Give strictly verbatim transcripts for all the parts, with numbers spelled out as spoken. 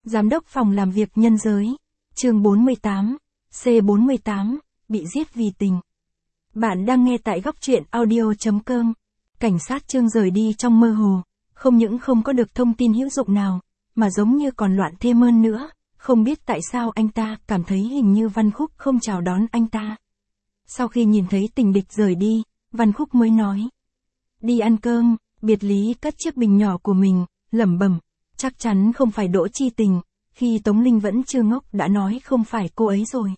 Giám đốc phòng làm việc nhân giới. Chương bốn mươi tám. C bốn mươi tám. Bị giết vì tình. Bạn đang nghe tại góc truyện audio chấm com. Cảnh sát Trương rời đi trong mơ hồ, không những không có được thông tin hữu dụng nào, mà giống như còn loạn thêm hơn nữa, không biết tại sao anh ta cảm thấy hình như Văn Khúc không chào đón anh ta. Sau khi nhìn thấy tình địch rời đi, Văn Khúc mới nói: "Đi ăn cơm." Biệt Lý cất chiếc bình nhỏ của mình, lẩm bẩm, chắc chắn không phải Đỗ Chi Tình, khi Tống Linh vẫn chưa ngốc đã nói không phải cô ấy rồi.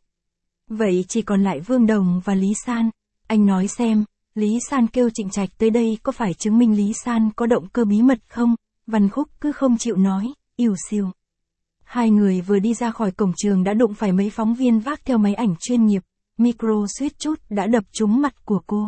Vậy chỉ còn lại Vương Đồng và Lý San. Anh nói xem, Lý San kêu Trịnh Trạch tới đây có phải chứng minh Lý San có động cơ bí mật không? Văn Khúc cứ không chịu nói, ỉu xìu. Hai người vừa đi ra khỏi cổng trường đã đụng phải mấy phóng viên vác theo máy ảnh chuyên nghiệp, micro suýt chút đã đập trúng mặt của cô.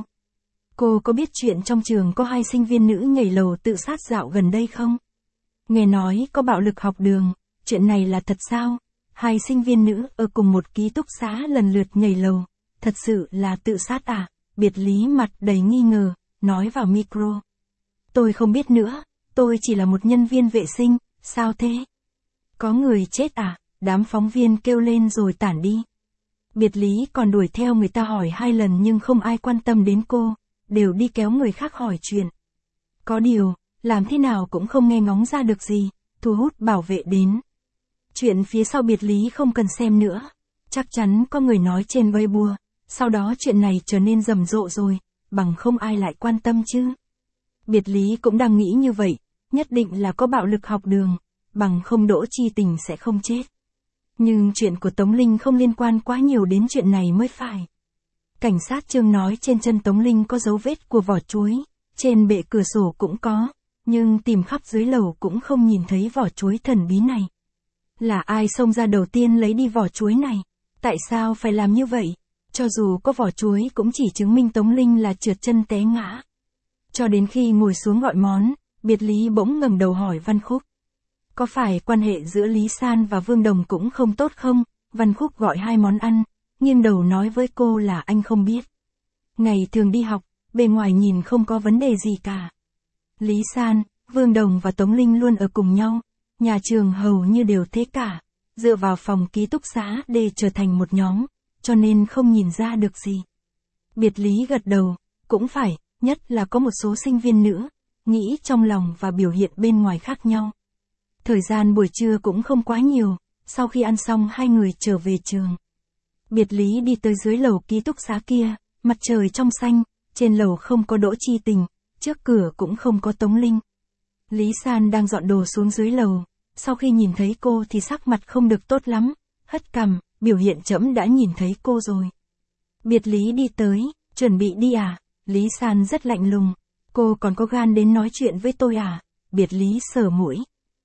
Cô có biết chuyện trong trường có hai sinh viên nữ nhảy lầu tự sát dạo gần đây không? Nghe nói có bạo lực học đường, chuyện này là thật sao? Hai sinh viên nữ ở cùng một ký túc xá lần lượt nhảy lầu, thật sự là tự sát à? Biệt Lý mặt đầy nghi ngờ, nói vào micro. Tôi không biết nữa, tôi chỉ là một nhân viên vệ sinh, sao thế? Có người chết à? Đám phóng viên kêu lên rồi tản đi. Biệt Lý còn đuổi theo người ta hỏi hai lần nhưng không ai quan tâm đến cô, đều đi kéo người khác hỏi chuyện. Có điều, làm thế nào cũng không nghe ngóng ra được gì, thu hút bảo vệ đến. Chuyện phía sau Biệt Lý không cần xem nữa, chắc chắn có người nói trên Weibo, sau đó chuyện này trở nên rầm rộ rồi, bằng không ai lại quan tâm chứ. Biệt Lý cũng đang nghĩ như vậy, nhất định là có bạo lực học đường, bằng không Đỗ Chi Tình sẽ không chết. Nhưng chuyện của Tống Linh không liên quan quá nhiều đến chuyện này mới phải. Cảnh sát Trương nói trên chân Tống Linh có dấu vết của vỏ chuối, trên bệ cửa sổ cũng có, nhưng tìm khắp dưới lầu cũng không nhìn thấy vỏ chuối thần bí này. Là ai xông ra đầu tiên lấy đi vỏ chuối này? Tại sao phải làm như vậy? Cho dù có vỏ chuối cũng chỉ chứng minh Tống Linh là trượt chân té ngã. Cho đến khi ngồi xuống gọi món, Biệt Lý bỗng ngẩng đầu hỏi Văn Khúc. Có phải quan hệ giữa Lý San và Vương Đồng cũng không tốt không? Văn Khúc gọi hai món ăn, nghiêng đầu nói với cô là anh không biết. Ngày thường đi học, bề ngoài nhìn không có vấn đề gì cả. Lý San, Vương Đồng và Tống Linh luôn ở cùng nhau, nhà trường hầu như đều thế cả, dựa vào phòng ký túc xá để trở thành một nhóm, cho nên không nhìn ra được gì. Biệt Lý gật đầu, cũng phải, nhất là có một số sinh viên nữ, nghĩ trong lòng và biểu hiện bên ngoài khác nhau. Thời gian buổi trưa cũng không quá nhiều, sau khi ăn xong hai người trở về trường. Biệt Lý đi tới dưới lầu ký túc xá kia, mặt trời trong xanh, trên lầu không có Đỗ Chi Tình, trước cửa cũng không có Tống Linh. Lý San đang dọn đồ xuống dưới lầu, sau khi nhìn thấy cô thì sắc mặt không được tốt lắm, hất cằm, biểu hiện trẫm đã nhìn thấy cô rồi. Biệt Lý đi tới, chuẩn bị đi à? Lý San rất lạnh lùng, cô còn có gan đến nói chuyện với tôi à? Biệt Lý sờ mũi.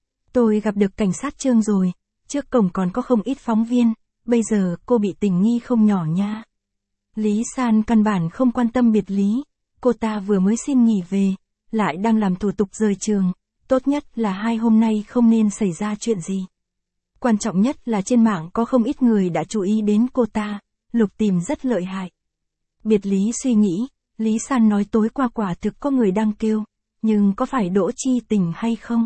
Tôi gặp được cảnh sát Trương rồi, trước cổng còn có không ít phóng viên, bây giờ cô bị tình nghi không nhỏ nha. Lý San căn bản không quan tâm Biệt Lý, cô ta vừa mới xin nghỉ về, lại đang làm thủ tục rời trường, tốt nhất là hai hôm nay không nên xảy ra chuyện gì. Quan trọng nhất là trên mạng có không ít người đã chú ý đến cô ta, lục tìm rất lợi hại. Biệt Lý suy nghĩ, Lý San nói tối qua quả thực có người đang kêu, nhưng có phải Đỗ Chi Tình hay không?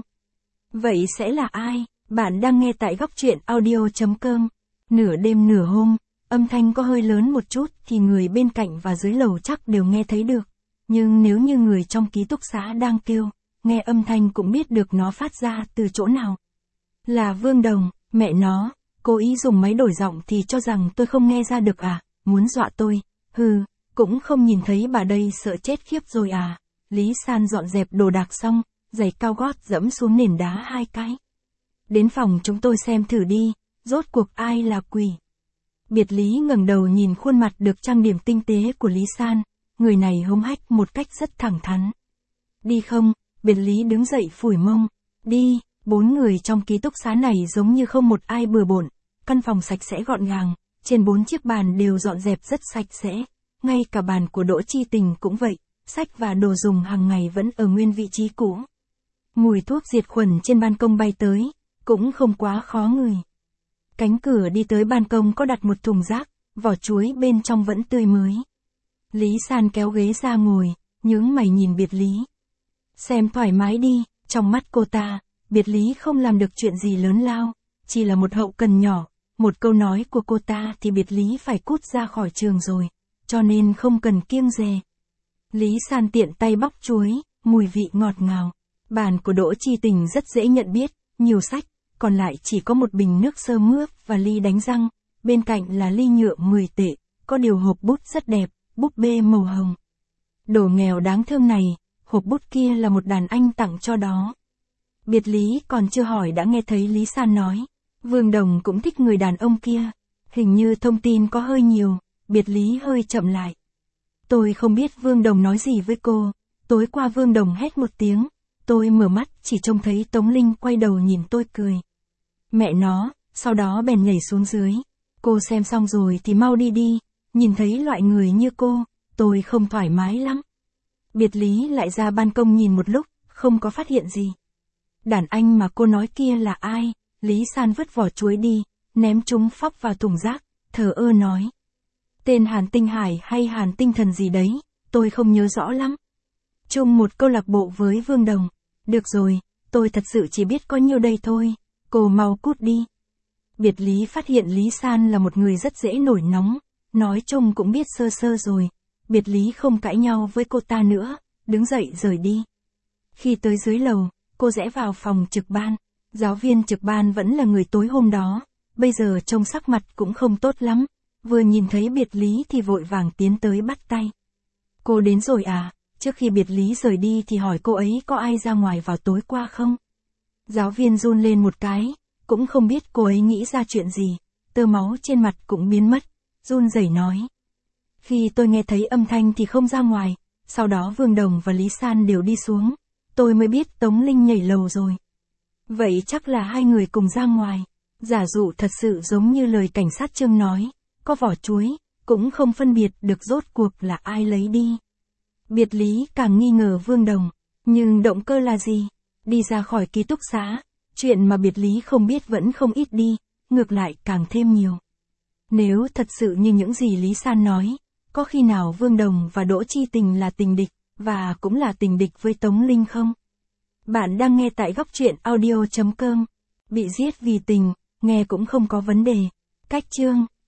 Vậy sẽ là ai? Bạn đang nghe tại góc truyện audio chấm com. Nửa đêm nửa hôm, âm thanh có hơi lớn một chút thì người bên cạnh và dưới lầu chắc đều nghe thấy được. Nhưng nếu như người trong ký túc xá đang kêu, nghe âm thanh cũng biết được nó phát ra từ chỗ nào. Là Vương Đồng, mẹ nó, cố ý dùng máy đổi giọng thì cho rằng tôi không nghe ra được à, muốn dọa tôi, hừ, cũng không nhìn thấy bà đây sợ chết khiếp rồi à. Lý San dọn dẹp đồ đạc xong, giày cao gót dẫm xuống nền đá hai cái. Đến phòng chúng tôi xem thử đi, rốt cuộc ai là quỷ. Biệt Lý ngẩng đầu nhìn khuôn mặt được trang điểm tinh tế của Lý San, người này hống hách một cách rất thẳng thắn. Đi không? Biệt Lý đứng dậy phủi mông. Đi. Bốn người trong ký túc xá này giống như không một ai bừa bộn, căn phòng sạch sẽ gọn gàng, trên bốn chiếc bàn đều dọn dẹp rất sạch sẽ, ngay cả bàn của Đỗ Chi Tình cũng vậy, sách và đồ dùng hàng ngày vẫn ở nguyên vị trí cũ. Mùi thuốc diệt khuẩn trên ban công bay tới, cũng không quá khó ngửi. Cánh cửa đi tới ban công có đặt một thùng rác, vỏ chuối bên trong vẫn tươi mới. Lý San kéo ghế ra ngồi, nhướng mày nhìn Biệt Lý. Xem thoải mái đi, trong mắt cô ta, Biệt Lý không làm được chuyện gì lớn lao, chỉ là một hậu cần nhỏ, một câu nói của cô ta thì Biệt Lý phải cút ra khỏi trường rồi, cho nên không cần kiêng dè. Lý San tiện tay bóc chuối, mùi vị ngọt ngào. Bàn của Đỗ Chi Tình rất dễ nhận biết, nhiều sách, còn lại chỉ có một bình nước sơ mướp và ly đánh răng, bên cạnh là ly nhựa mười tệ, có điều hộp bút rất đẹp, búp bê màu hồng. Đồ nghèo đáng thương này, hộp bút kia là một đàn anh tặng cho đó. Biệt Lý còn chưa hỏi đã nghe thấy Lý San nói, Vương Đồng cũng thích người đàn ông kia. Hình như thông tin có hơi nhiều, Biệt Lý hơi chậm lại. Tôi không biết Vương Đồng nói gì với cô, tối qua Vương Đồng hét một tiếng, tôi mở mắt chỉ trông thấy Tống Linh quay đầu nhìn tôi cười. Mẹ nó, sau đó bèn nhảy xuống dưới. Cô xem xong rồi thì mau đi đi, nhìn thấy loại người như cô, tôi không thoải mái lắm. Biệt Lý lại ra ban công nhìn một lúc, không có phát hiện gì. Đàn anh mà cô nói kia là ai? Lý San vứt vỏ chuối đi, ném chúng phóc vào thùng rác, thờ ơ nói. Tên Hàn Tinh Hải hay Hàn Tinh Thần gì đấy, tôi không nhớ rõ lắm. Chung một câu lạc bộ với Vương Đồng. Được rồi, tôi thật sự chỉ biết có nhiêu đây thôi, cô mau cút đi. Biệt Lý phát hiện Lý San là một người rất dễ nổi nóng, nói chung cũng biết sơ sơ rồi. Biệt Lý không cãi nhau với cô ta nữa, đứng dậy rời đi. Khi tới dưới lầu, cô rẽ vào phòng trực ban. Giáo viên trực ban vẫn là người tối hôm đó, bây giờ trông sắc mặt cũng không tốt lắm. Vừa nhìn thấy Biệt Lý thì vội vàng tiến tới bắt tay. Cô đến rồi à? Trước khi Biệt Lý rời đi thì hỏi cô ấy có ai ra ngoài vào tối qua không? Giáo viên run lên một cái, cũng không biết cô ấy nghĩ ra chuyện gì, tơ máu trên mặt cũng biến mất, run rẩy nói. Khi tôi nghe thấy âm thanh thì không ra ngoài, sau đó Vương Đồng và Lý San đều đi xuống, tôi mới biết Tống Linh nhảy lầu rồi. Vậy chắc là hai người cùng ra ngoài, giả dụ thật sự giống như lời cảnh sát Trương nói, có vỏ chuối, cũng không phân biệt được rốt cuộc là ai lấy đi. Biệt Lý càng nghi ngờ Vương Đồng, nhưng động cơ là gì? Đi ra khỏi ký túc xá, chuyện mà Biệt Lý không biết vẫn không ít đi, ngược lại càng thêm nhiều. Nếu thật sự như những gì Lý San nói, có khi nào Vương Đồng và Đỗ Chi Tình là tình địch, và cũng là tình địch với Tống Linh không? Bạn đang nghe tại góc truyện audio chấm com. Bị giết vì tình, nghe cũng không có vấn đề. Cách chương